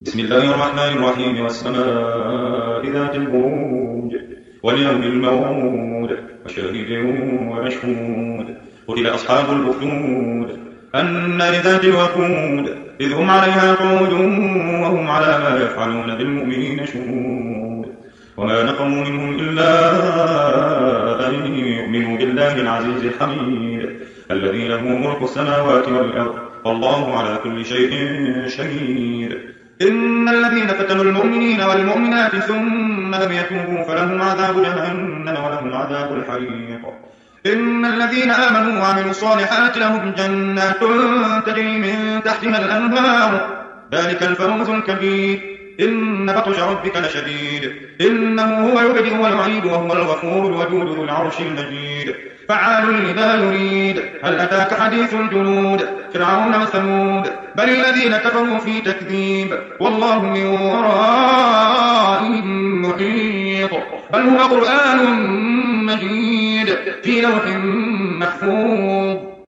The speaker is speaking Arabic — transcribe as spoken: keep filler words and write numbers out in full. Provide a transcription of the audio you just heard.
بسم الله الرحمن الرحيم والسماء ذات البروج واليوم الموعود وشاهد ومشهود قتل أصحاب الأخدود النار ذات الوقود إذ هم عليها قعود وهم على ما يفعلون بالمؤمنين شهود وما نقموا منهم إلا أن يؤمنوا بالله العزيز الحميد الذي له ملك السماوات والأرض والله على كل شيء شهيد. إن الذين فتنوا المؤمنين والمؤمنات ثم لم يتوبوا فلهم عذاب جهنم ولهم عذاب الحريق. إن الذين آمنوا وعملوا الصالحات لهم جنات تجري من تحتها الأنهار ذلك الفوز الكبير. إن بطش ربك لشديد إنه هو يبدئ ويعيد وهو الغفور الودود ذو العرش المجيد فعال لما يريد. هل أتاك حديث الجنود فرعون وثمود بل الذين كفروا في تكذيب والله من ورائهم محيط بل هو قرآن مجيد في لوح محفوظ.